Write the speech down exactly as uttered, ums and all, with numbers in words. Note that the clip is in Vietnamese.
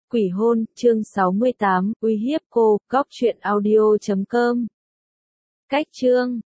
Quỷ hôn, chương sáu mươi tám, uy hiếp cô, góc truyện audio chấm com. Cách chương